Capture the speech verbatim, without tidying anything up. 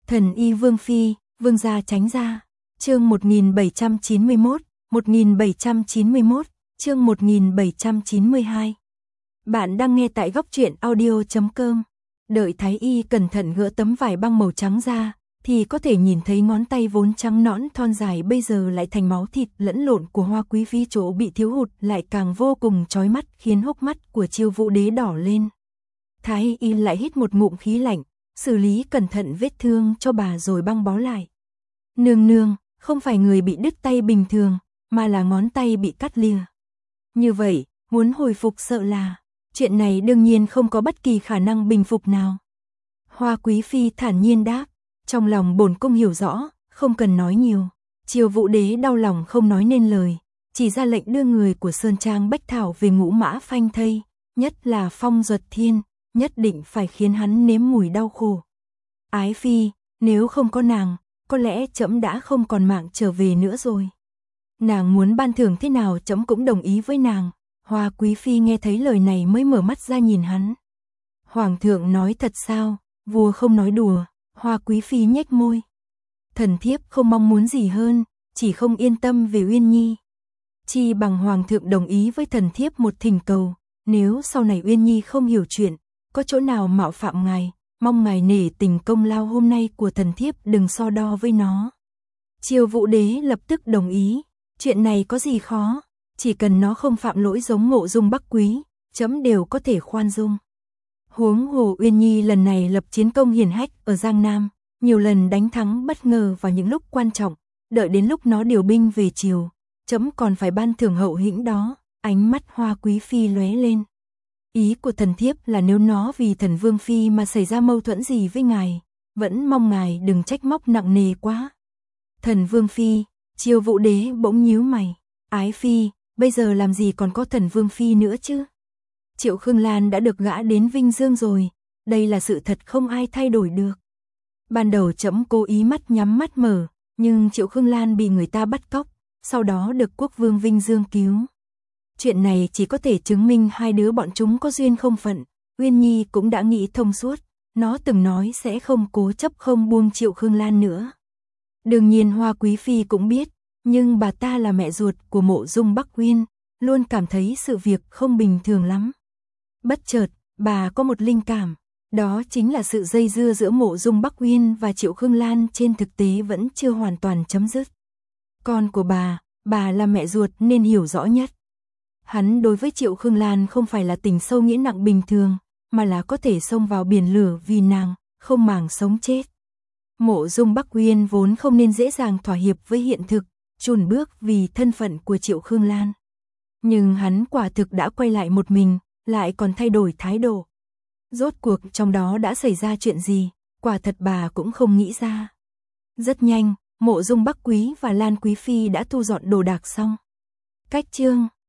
Thần y Vương Phi, Vương gia tránh ra. Chương một nghìn bảy trăm chín mươi mốt, một nghìn bảy trăm chín mươi mốt, chương một nghìn bảy trăm chín mươi hai. Bạn đang nghe tại góc truyện audio chấm com. Đợi Thái y cẩn thận gỡ tấm vải băng màu trắng ra, thì có thể nhìn thấy ngón tay vốn trắng nõn thon dài bây giờ lại thành máu thịt lẫn lộn của Hoa Quý Phi, chỗ bị thiếu hụt lại càng vô cùng chói mắt, khiến hốc mắt của Chiêu Vũ Đế đỏ lên. Thái y lại hít một ngụm khí lạnh, xử lý cẩn thận vết thương cho bà rồi băng bó lại. Nương nương, không phải người bị đứt tay bình thường, mà là ngón tay bị cắt lìa. Như vậy, muốn hồi phục sợ là, chuyện này đương nhiên không có bất kỳ khả năng bình phục nào. Hoa Quý Phi thản nhiên đáp, trong lòng bổn cung hiểu rõ, không cần nói nhiều. Chiêu Vũ Đế đau lòng không nói nên lời, chỉ ra lệnh đưa người của Sơn Trang Bách Thảo về Ngũ Mã Phanh thây, nhất là Phong Duật Thiên, nhất định phải khiến hắn nếm mùi đau khổ. Ái Phi, nếu không có nàng, có lẽ trẫm đã không còn mạng trở về nữa rồi. Nàng muốn ban thưởng thế nào trẫm cũng đồng ý với nàng. Hoa Quý Phi nghe thấy lời này mới mở mắt ra nhìn hắn. Hoàng thượng nói thật sao? Vua không nói đùa. Hoa Quý Phi nhếch môi. Thần thiếp không mong muốn gì hơn, chỉ không yên tâm về Uyên Nhi. Chi bằng Hoàng thượng đồng ý với thần thiếp một thỉnh cầu, nếu sau này Uyên Nhi không hiểu chuyện, có chỗ nào mạo phạm ngài, mong ngài nể tình công lao hôm nay của thần thiếp đừng so đo với nó. Chiêu Vũ Đế lập tức đồng ý, chuyện này có gì khó, chỉ cần nó không phạm lỗi giống Mộ Dung Bắc Quý, trẫm đều có thể khoan dung. Huống hồ Uyên Nhi lần này lập chiến công hiển hách ở Giang Nam, nhiều lần đánh thắng bất ngờ vào những lúc quan trọng, đợi đến lúc nó điều binh về triều, trẫm còn phải ban thưởng hậu hĩnh đó. Ánh mắt Hoa Quý Phi lóe lên. Ý của thần thiếp là nếu nó vì Thần Vương Phi mà xảy ra mâu thuẫn gì với ngài, vẫn mong ngài đừng trách móc nặng nề quá. Thần Vương Phi, Chiêu Vũ Đế bỗng nhíu mày. Ái Phi, bây giờ làm gì còn có Thần Vương Phi nữa chứ? Triệu Khương Lan đã được gã đến Vinh Dương rồi, đây là sự thật không ai thay đổi được. Ban đầu trẫm cố ý mắt nhắm mắt mở, nhưng Triệu Khương Lan bị người ta bắt cóc, sau đó được Quốc Vương Vinh Dương cứu. Chuyện này chỉ có thể chứng minh hai đứa bọn chúng có duyên không phận. Uyên Nhi cũng đã nghĩ thông suốt, nó từng nói sẽ không cố chấp không buông Triệu Khương Lan nữa. Đương nhiên Hoa Quý Phi cũng biết, nhưng bà ta là mẹ ruột của Mộ Dung Bắc Uyên, luôn cảm thấy sự việc không bình thường lắm. Bất chợt, bà có một linh cảm, đó chính là sự dây dưa giữa Mộ Dung Bắc Uyên và Triệu Khương Lan trên thực tế vẫn chưa hoàn toàn chấm dứt. Con của bà, bà là mẹ ruột nên hiểu rõ nhất. Hắn đối với Triệu Khương Lan không phải là tình sâu nghĩa nặng bình thường, mà là có thể xông vào biển lửa vì nàng, không màng sống chết. Mộ Dung Bắc Uyên vốn không nên dễ dàng thỏa hiệp với hiện thực, chùn bước vì thân phận của Triệu Khương Lan. Nhưng hắn quả thực đã quay lại một mình, lại còn thay đổi thái độ. Rốt cuộc trong đó đã xảy ra chuyện gì, quả thật bà cũng không nghĩ ra. Rất nhanh, Mộ Dung Bắc Quý và Lan Quý Phi đã thu dọn đồ đạc xong. Cách chương